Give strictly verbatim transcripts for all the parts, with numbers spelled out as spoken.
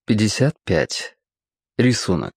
пятьдесят пять. Рисунок.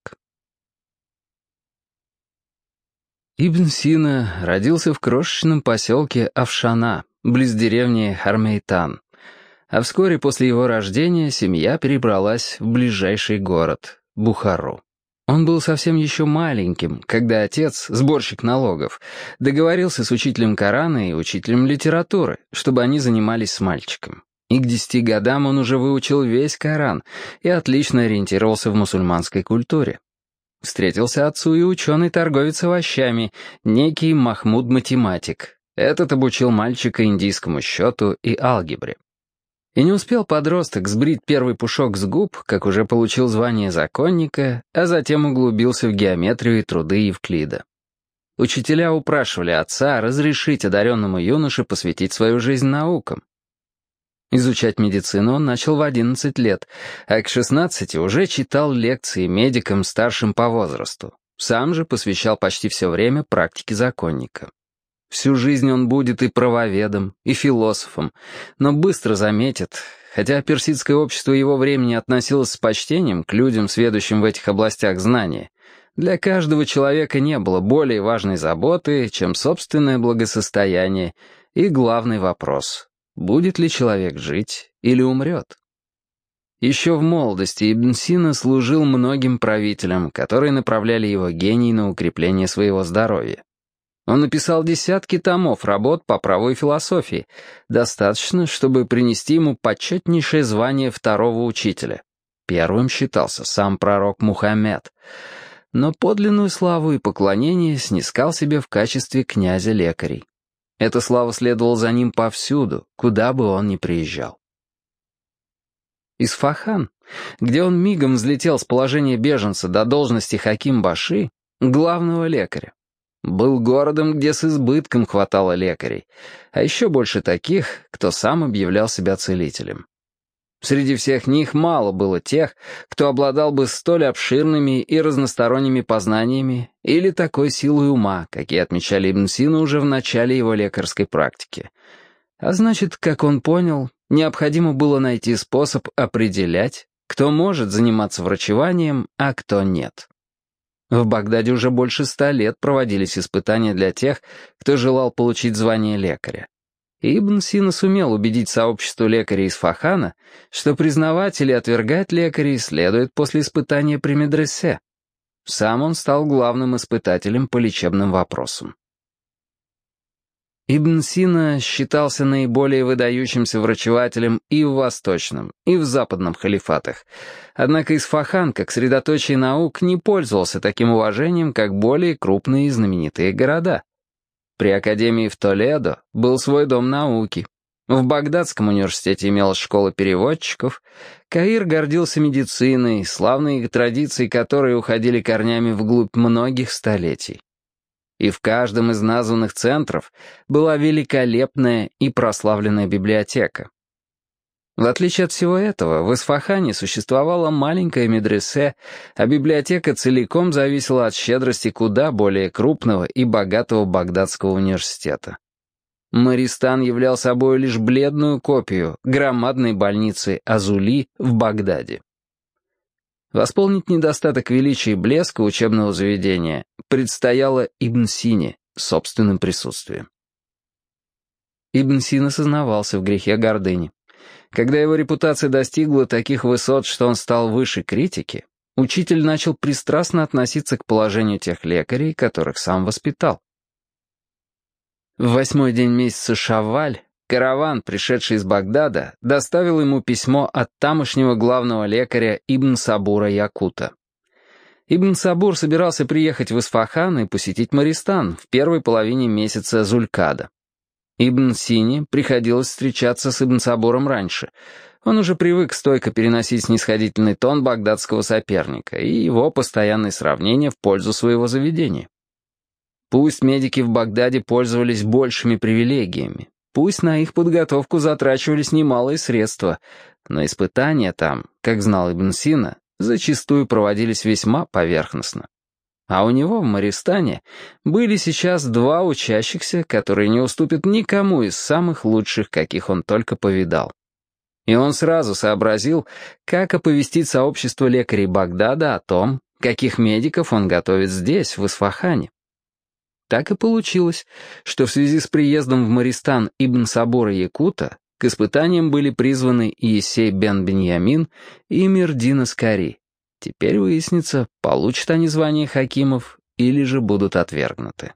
Ибн Сина родился в крошечном поселке Афшана, близ деревни Хармейтан, а вскоре после его рождения семья перебралась в ближайший город — Бухару. Он был совсем еще маленьким, когда отец, сборщик налогов, договорился с учителем Корана и учителем литературы, чтобы они занимались с мальчиком. И к десяти годам он уже выучил весь Коран и отлично ориентировался в мусульманской культуре. Встретился отцу и ученый-торговец овощами, некий Махмуд-математик. Этот обучил мальчика индийскому счету и алгебре. И не успел подросток сбрить первый пушок с губ, как уже получил звание законника, а затем углубился в геометрию и труды Евклида. Учителя упрашивали отца разрешить одаренному юноше посвятить свою жизнь наукам. Изучать медицину он начал в одиннадцать лет, а к шестнадцати уже читал лекции медикам старшим по возрасту. Сам же посвящал почти все время практике законника. Всю жизнь он будет и правоведом, и философом, но быстро заметит, хотя персидское общество его времени относилось с почтением к людям, сведущим в этих областях знания, для каждого человека не было более важной заботы, чем собственное благосостояние и главный вопрос — будет ли человек жить или умрет? Еще в молодости Ибн Сина служил многим правителям, которые направляли его гений на укрепление своего здоровья. Он написал десятки томов работ по праву и философии, достаточно, чтобы принести ему почетнейшее звание второго учителя. Первым считался сам пророк Мухаммед, но подлинную славу и поклонение снискал себе в качестве князя лекарей. Эта слава следовала за ним повсюду, куда бы он ни приезжал. Исфахан, где он мигом взлетел с положения беженца до должности хаким-баши, главного лекаря, был городом, где с избытком хватало лекарей, а еще больше таких, кто сам объявлял себя целителем. Среди всех них мало было тех, кто обладал бы столь обширными и разносторонними познаниями или такой силой ума, какие отмечали Ибн Сина уже в начале его лекарской практики. А значит, как он понял, необходимо было найти способ определять, кто может заниматься врачеванием, а кто нет. В Багдаде уже больше ста лет проводились испытания для тех, кто желал получить звание лекаря. И Ибн Сина сумел убедить сообщество лекарей из Исфахана, что признавать или отвергать лекарей следует после испытания при медресе. Сам он стал главным испытателем по лечебным вопросам. Ибн Сина считался наиболее выдающимся врачевателем и в Восточном, и в Западном халифатах, однако Исфахан, как средоточие наук, не пользовался таким уважением, как более крупные и знаменитые города. При академии в Толедо был свой дом науки. В Багдадском университете имелась школа переводчиков. Каир гордился медициной, славные традиции которой уходили корнями вглубь многих столетий. И в каждом из названных центров была великолепная и прославленная библиотека. В отличие от всего этого, в Исфахане существовала маленькая медресе, а библиотека целиком зависела от щедрости куда более крупного и богатого Багдадского университета. Мористан являл собой лишь бледную копию громадной больницы Азули в Багдаде. Восполнить недостаток величия и блеска учебного заведения предстояло Ибн Сине собственным присутствием. Ибн Сина сознавался в грехе гордыни. Когда его репутация достигла таких высот, что он стал выше критики, учитель начал пристрастно относиться к положению тех лекарей, которых сам воспитал. В восьмой день месяца Шавваль караван, пришедший из Багдада, доставил ему письмо от тамошнего главного лекаря Ибн Сабура Якута. Ибн Сабур собирался приехать в Исфахан и посетить Мористан в первой половине месяца Зулькада. Ибн Сине приходилось встречаться с Ибн Сабуром раньше. Он уже привык стойко переносить снисходительный тон багдадского соперника и его постоянные сравнения в пользу своего заведения. Пусть медики в Багдаде пользовались большими привилегиями, пусть на их подготовку затрачивались немалые средства, но испытания там, как знал Ибн Сина, зачастую проводились весьма поверхностно. А у него в Мористане были сейчас два учащихся, которые не уступят никому из самых лучших, каких он только повидал. И он сразу сообразил, как оповестить сообщество лекарей Багдада о том, каких медиков он готовит здесь, в Исфахане. Так и получилось, что в связи с приездом в Мористан Ибн Сабура Якута к испытаниям были призваны Иесей бен Беньямин и Мирдин Аскари. Теперь выяснится, получат они звание хакимов или же будут отвергнуты.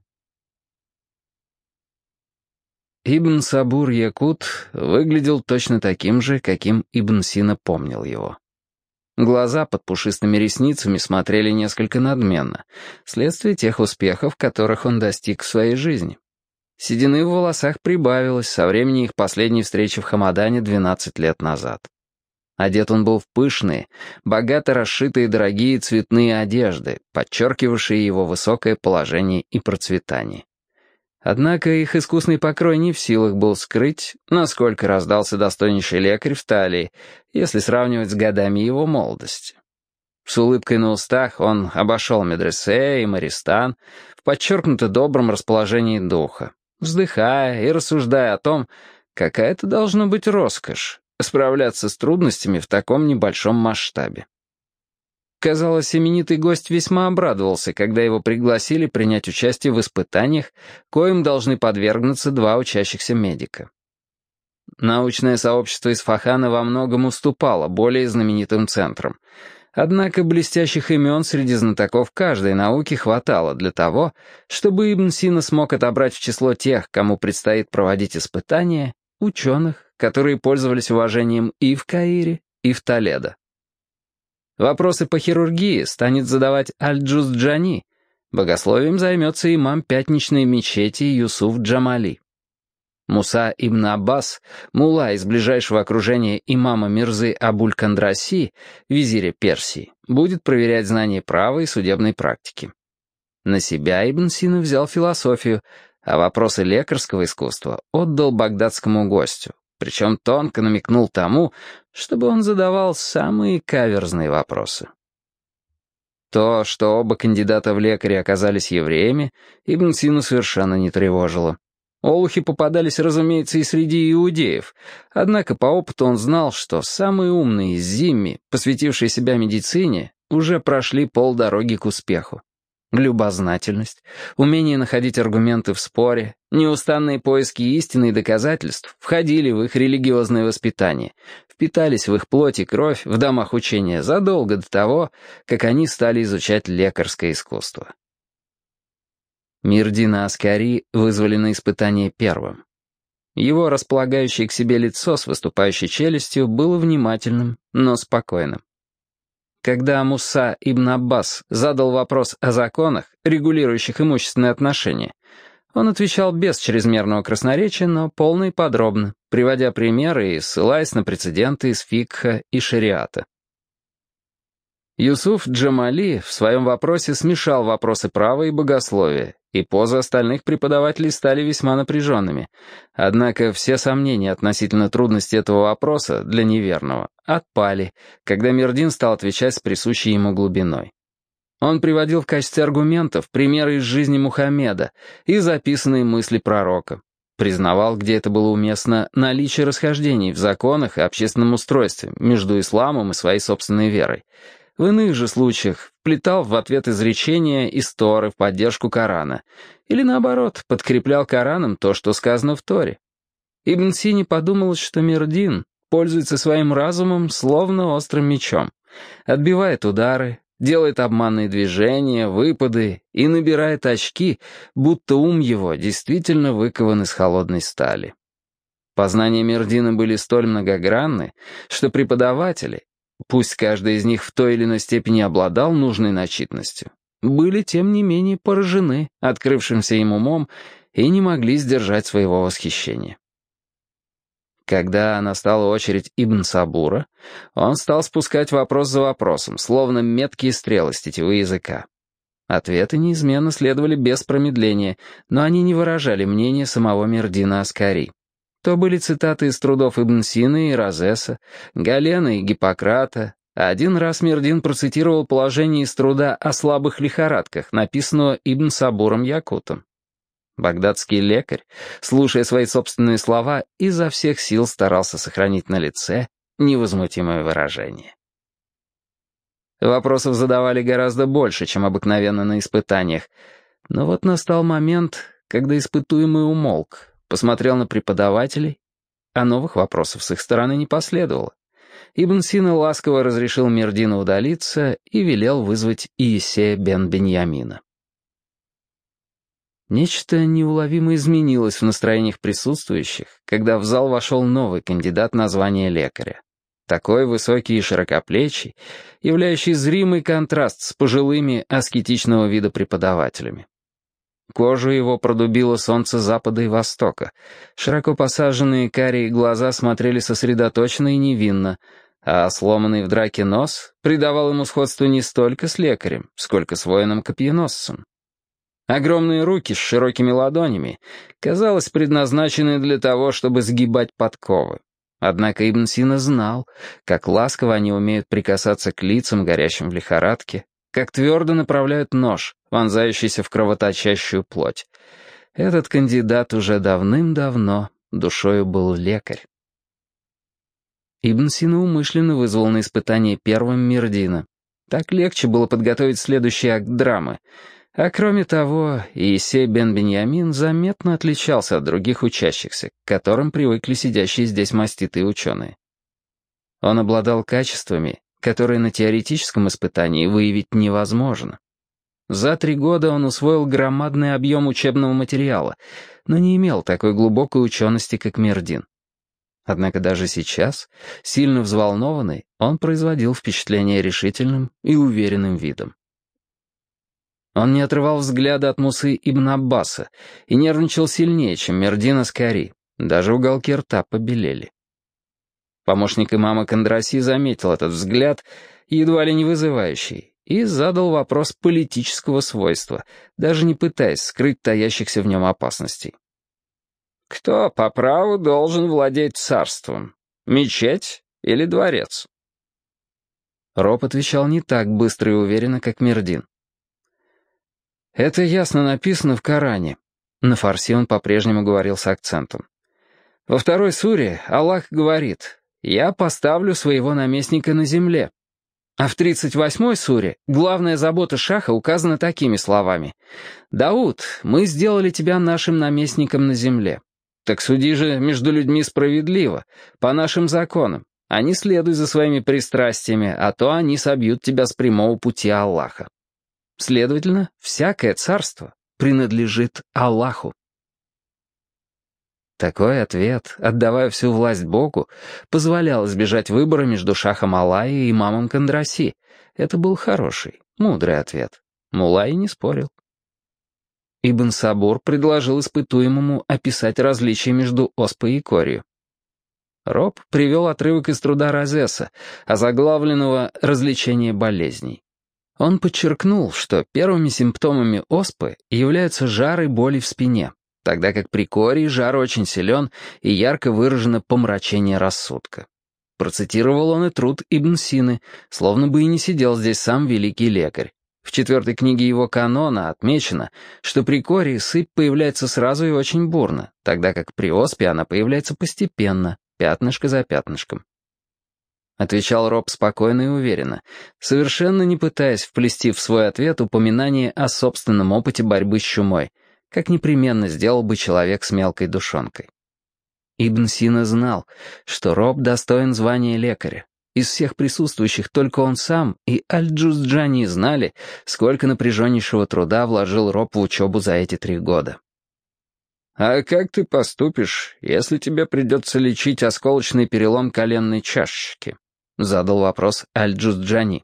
Ибн Сабур Якут выглядел точно таким же, каким Ибн Сина помнил его. Глаза под пушистыми ресницами смотрели несколько надменно, вследствие тех успехов, которых он достиг в своей жизни. Седины в волосах прибавилось со времени их последней встречи в Хамадане двенадцать лет назад. Одет он был в пышные, богато расшитые дорогие цветные одежды, подчеркивавшие его высокое положение и процветание. Однако их искусный покрой не в силах был скрыть, насколько раздался достойнейший лекарь в талии, если сравнивать с годами его молодости. С улыбкой на устах он обошел медресе и Мористан в подчеркнуто добром расположении духа, вздыхая и рассуждая о том, какая это должна быть роскошь — справляться с трудностями в таком небольшом масштабе. Казалось, именитый гость весьма обрадовался, когда его пригласили принять участие в испытаниях, коим должны подвергнуться два учащихся медика. Научное сообщество Исфахана во многом уступало более знаменитым центрам. Однако блестящих имен среди знатоков каждой науки хватало для того, чтобы Ибн Сина смог отобрать в число тех, кому предстоит проводить испытания, ученых, которые пользовались уважением и в Каире, и в Толедо. Вопросы по хирургии станет задавать Аль-Джуз-Джани. Богословием займется имам пятничной мечети Юсуф Джамали. Муса ибн Аббас, мулла из ближайшего окружения имама Мирзы Абуль-Кандраси, визиря Персии, будет проверять знания права и судебной практики. На себя Ибн Сина взял философию, а вопросы лекарского искусства отдал багдадскому гостю, причем тонко намекнул тому, чтобы он задавал самые каверзные вопросы. То, что оба кандидата в лекари оказались евреями, Ибн Сину совершенно не тревожило. Олухи попадались, разумеется, и среди иудеев, однако по опыту он знал, что самые умные из зимми, посвятившие себя медицине, уже прошли полдороги к успеху. Любознательность, умение находить аргументы в споре, неустанные поиски истины и доказательств входили в их религиозное воспитание, впитались в их плоть и кровь в домах учения задолго до того, как они стали изучать лекарское искусство. Мирдина Аскари вызвали на испытание первым. Его располагающее к себе лицо с выступающей челюстью было внимательным, но спокойным. Когда Муса ибн Аббас задал вопрос о законах, регулирующих имущественные отношения, он отвечал без чрезмерного красноречия, но полно и подробно, приводя примеры и ссылаясь на прецеденты из фикха и шариата. Юсуф Джамали в своем вопросе смешал вопросы права и богословия, и позы остальных преподавателей стали весьма напряженными. Однако все сомнения относительно трудности этого вопроса для неверного отпали, когда Мирдин стал отвечать с присущей ему глубиной. Он приводил в качестве аргументов примеры из жизни Мухаммеда и записанные мысли пророка. Признавал, где это было уместно, наличие расхождений в законах и общественном устройстве между исламом и своей собственной верой. В иных же случаях вплетал в ответ изречения из Торы в поддержку Корана, или наоборот, подкреплял Кораном то, что сказано в Торе. Ибн Сине подумалось, что Мирдин пользуется своим разумом словно острым мечом, отбивает удары, делает обманные движения, выпады и набирает очки, будто ум его действительно выкован из холодной стали. Познания Мирдина были столь многогранны, что преподаватели, пусть каждый из них в той или иной степени обладал нужной начитанностью, были, тем не менее, поражены открывшимся им умом и не могли сдержать своего восхищения. Когда настала очередь Ибн Сабура, он стал спускать вопрос за вопросом, словно меткие стрелы с тетивы языка. Ответы неизменно следовали без промедления, но они не выражали мнения самого Мирдина Аскари. То были цитаты из трудов Ибн Сины и Розеса, Галена и Гиппократа. Один раз Мирдин процитировал положение из труда о слабых лихорадках, написанного Ибн Сабуром Якутом. Багдадский лекарь, слушая свои собственные слова, изо всех сил старался сохранить на лице невозмутимое выражение. Вопросов задавали гораздо больше, чем обыкновенно на испытаниях. Но вот настал момент, когда испытуемый умолк, посмотрел на преподавателей, а новых вопросов с их стороны не последовало. Ибн Сина ласково разрешил Мирдину удалиться и велел вызвать Иисея бен Беньямина. Нечто неуловимо изменилось в настроениях присутствующих, когда в зал вошел новый кандидат на звание лекаря. Такой высокий и широкоплечий, являющий зримый контраст с пожилыми аскетичного вида преподавателями. Кожу его продубило солнце запада и востока. Широко посаженные карие глаза смотрели сосредоточенно и невинно, а сломанный в драке нос придавал ему сходство не столько с лекарем, сколько с воином-копьеносцем. Огромные руки с широкими ладонями, казалось, предназначены для того, чтобы сгибать подковы. Однако Ибн Сина знал, как ласково они умеют прикасаться к лицам, горящим в лихорадке, как твердо направляют нож, вонзающийся в кровоточащую плоть. Этот кандидат уже давным-давно душою был лекарь. Ибн Сина умышленно вызвал на испытание первым Мирдина. Так легче было подготовить следующий акт драмы. А кроме того, Иисей бен Беньямин заметно отличался от других учащихся, к которым привыкли сидящие здесь маститые ученые. Он обладал качествами, которые на теоретическом испытании выявить невозможно. За три года он усвоил громадный объем учебного материала, но не имел такой глубокой учености, как Мирдин. Однако даже сейчас, сильно взволнованный, он производил впечатление решительным и уверенным видом. Он не отрывал взгляда от Мусы ибн Аббаса и нервничал сильнее, чем Мирдин Аскари. Даже уголки рта побелели. Помощник имама Кондраси заметил этот взгляд, едва ли не вызывающий, и задал вопрос политического свойства, даже не пытаясь скрыть таящихся в нем опасностей. «Кто по праву должен владеть царством? Мечеть или дворец?» Роб отвечал не так быстро и уверенно, как Мирдин. «Это ясно написано в Коране». На фарси он по-прежнему говорил с акцентом. «Во второй суре Аллах говорит: «Я поставлю своего наместника на земле». А в тридцать восьмой суре главная забота шаха указана такими словами: «Дауд, мы сделали тебя нашим наместником на земле. Так суди же между людьми справедливо, по нашим законам, а не следуй за своими пристрастиями, а то они собьют тебя с прямого пути Аллаха». Следовательно, всякое царство принадлежит Аллаху. Такой ответ, отдавая всю власть Богу, позволял избежать выбора между шахом Аллаи и имамом Кондраси. Это был хороший, мудрый ответ. Муллай не спорил. Ибн Сабур предложил испытуемому описать различия между оспой и корью. Роб привел отрывок из труда Розеса, озаглавленного «Различение болезней». Он подчеркнул, что первыми симптомами оспы являются жар и боли в спине, тогда как при кории жар очень силен и ярко выражено помрачение рассудка. Процитировал он и труд Ибн Сины, словно бы и не сидел здесь сам великий лекарь. В четвертой книге его канона отмечено, что при кории сыпь появляется сразу и очень бурно, тогда как при оспе она появляется постепенно, пятнышко за пятнышком. Отвечал Роб спокойно и уверенно, совершенно не пытаясь вплести в свой ответ упоминание о собственном опыте борьбы с чумой, как непременно сделал бы человек с мелкой душонкой. Ибн Сина знал, что Роб достоин звания лекаря. Из всех присутствующих только он сам и Аль-Джузджани знали, сколько напряженнейшего труда вложил Роб в учебу за эти три года. «А как ты поступишь, если тебе придется лечить осколочный перелом коленной чашечки?» — задал вопрос Аль-Джузджани.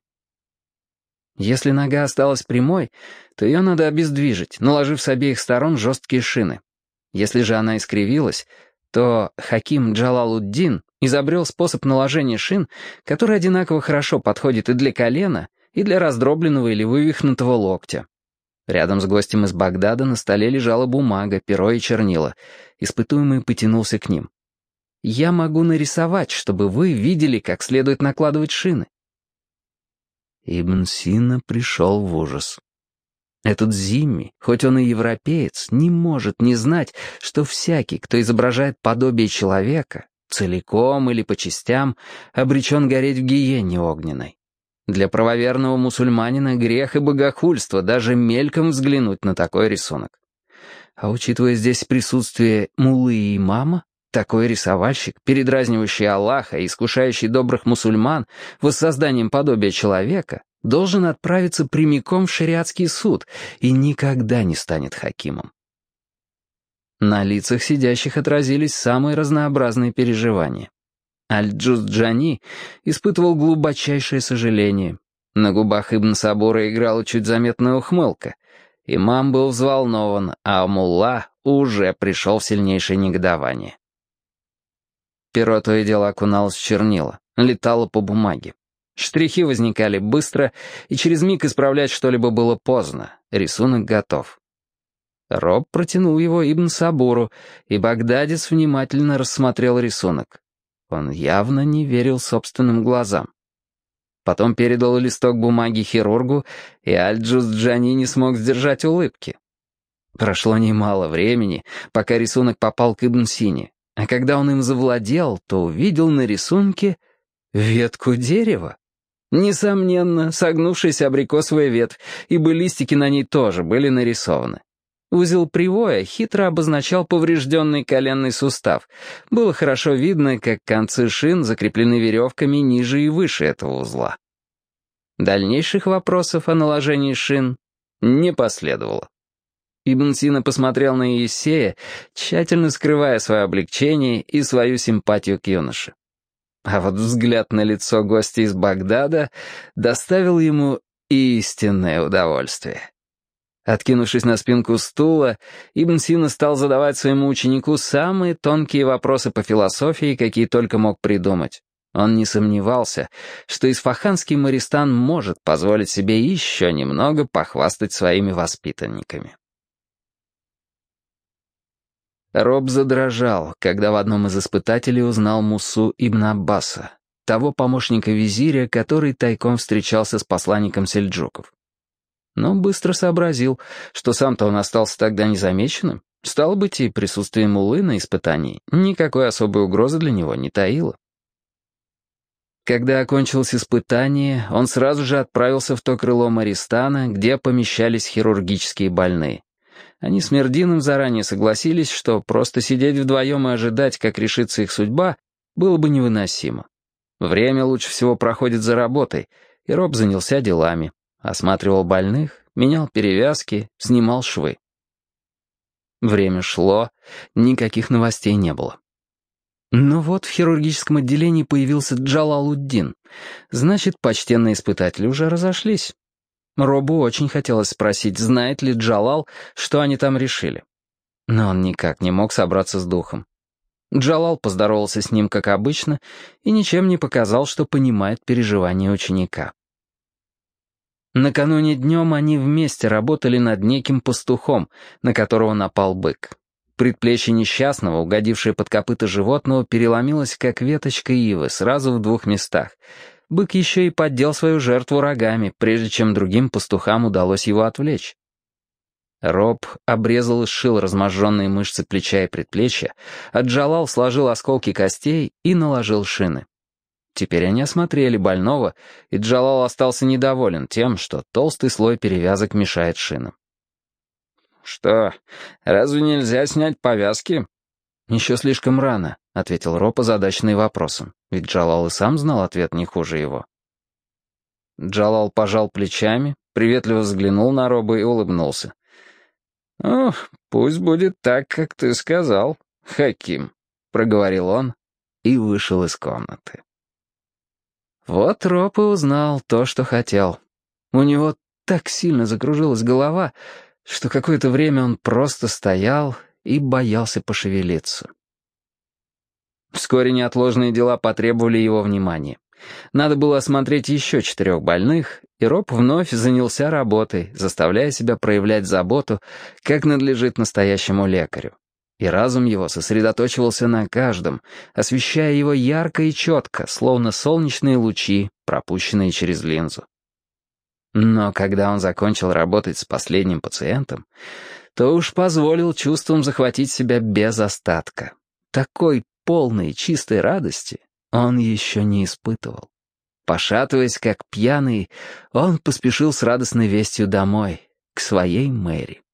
«Если нога осталась прямой, то ее надо обездвижить, наложив с обеих сторон жесткие шины. Если же она искривилась, то Хаким Джалалуддин изобрел способ наложения шин, который одинаково хорошо подходит и для колена, и для раздробленного или вывихнутого локтя». Рядом с гостем из Багдада на столе лежала бумага, перо и чернила. Испытуемый потянулся к ним. «Я могу нарисовать, чтобы вы видели, как следует накладывать шины». Ибн Сина пришел в ужас. Этот Зимми, хоть он и европеец, не может не знать, что всякий, кто изображает подобие человека, целиком или по частям, обречен гореть в гиене огненной. Для правоверного мусульманина грех и богохульство даже мельком взглянуть на такой рисунок. А учитывая здесь присутствие муллы и имама, такой рисовальщик, передразнивающий Аллаха и искушающий добрых мусульман воссозданием подобия человека, должен отправиться прямиком в шариатский суд и никогда не станет хакимом. На лицах сидящих отразились самые разнообразные переживания. Аль-Джуз-Джани испытывал глубочайшее сожаление. На губах Ибн Сабура играла чуть заметная ухмылка. Имам был взволнован, а мулла уже пришел в сильнейшее негодование. Перо то и дело окуналось в чернила, летало по бумаге. Штрихи возникали быстро, и через миг исправлять что-либо было поздно. Рисунок готов. Роб протянул его Ибн Сабуру, и багдадец внимательно рассмотрел рисунок. Он явно не верил собственным глазам. Потом передал листок бумаги хирургу, и Аль-Джуз-Джани не смог сдержать улыбки. Прошло немало времени, пока рисунок попал к Ибн Сине, а когда он им завладел, то увидел на рисунке ветку дерева. Несомненно, согнувшаяся абрикосовая ветвь, ибо листики на ней тоже были нарисованы. Узел привоя хитро обозначал поврежденный коленный сустав. Было хорошо видно, как концы шин закреплены веревками ниже и выше этого узла. Дальнейших вопросов о наложении шин не последовало. Ибн Сина посмотрел на Иессея, тщательно скрывая свое облегчение и свою симпатию к юноше. А вот взгляд на лицо гостя из Багдада доставил ему истинное удовольствие. Откинувшись на спинку стула, Ибн Сина стал задавать своему ученику самые тонкие вопросы по философии, какие только мог придумать. Он не сомневался, что исфаханский Мористан может позволить себе еще немного похвастать своими воспитанниками. Роб задрожал, когда в одном из испытателей узнал Мусу ибн Аббаса, того помощника визиря, который тайком встречался с посланником сельджуков. Но быстро сообразил, что сам-то он остался тогда незамеченным. Стало быть, и присутствие муллы на испытании никакой особой угрозы для него не таило. Когда окончилось испытание, он сразу же отправился в то крыло Мористана, где помещались хирургические больные. Они с Мердином заранее согласились, что просто сидеть вдвоем и ожидать, как решится их судьба, было бы невыносимо. Время лучше всего проходит за работой, и Роб занялся делами. Осматривал больных, менял перевязки, снимал швы. Время шло, никаких новостей не было. Но вот в хирургическом отделении появился Джалалуддин. Значит, почтенные испытатели уже разошлись. Робу очень хотелось спросить, знает ли Джалал, что они там решили. Но он никак не мог собраться с духом. Джалал поздоровался с ним, как обычно, и ничем не показал, что понимает переживания ученика. Накануне днем они вместе работали над неким пастухом, на которого напал бык. Предплечье несчастного, угодившее под копыта животного, переломилось, как веточка ивы, сразу в двух местах. Бык еще и поддел свою жертву рогами, прежде чем другим пастухам удалось его отвлечь. Роб обрезал и сшил разможженные мышцы плеча и предплечья, а Джалал сложил осколки костей и наложил шины. Теперь они осмотрели больного, и Джалал остался недоволен тем, что толстый слой перевязок мешает шинам. «Что, разве нельзя снять повязки?» «Еще слишком рано», — ответил Роб, озадаченный вопросом, ведь Джалал и сам знал ответ не хуже его. Джалал пожал плечами, приветливо взглянул на Роба и улыбнулся. «Ну, пусть будет так, как ты сказал, Хаким», — проговорил он и вышел из комнаты. Вот Роб и узнал то, что хотел. У него так сильно закружилась голова, что какое-то время он просто стоял и боялся пошевелиться. Вскоре неотложные дела потребовали его внимания. Надо было осмотреть еще четырех больных, и Роб вновь занялся работой, заставляя себя проявлять заботу, как надлежит настоящему лекарю. И разум его сосредоточивался на каждом, освещая его ярко и четко, словно солнечные лучи, пропущенные через линзу. Но когда он закончил работать с последним пациентом, то уж позволил чувствам захватить себя без остатка. Такой полной чистой радости он еще не испытывал. Пошатываясь, как пьяный, он поспешил с радостной вестью домой, к своей Мэри.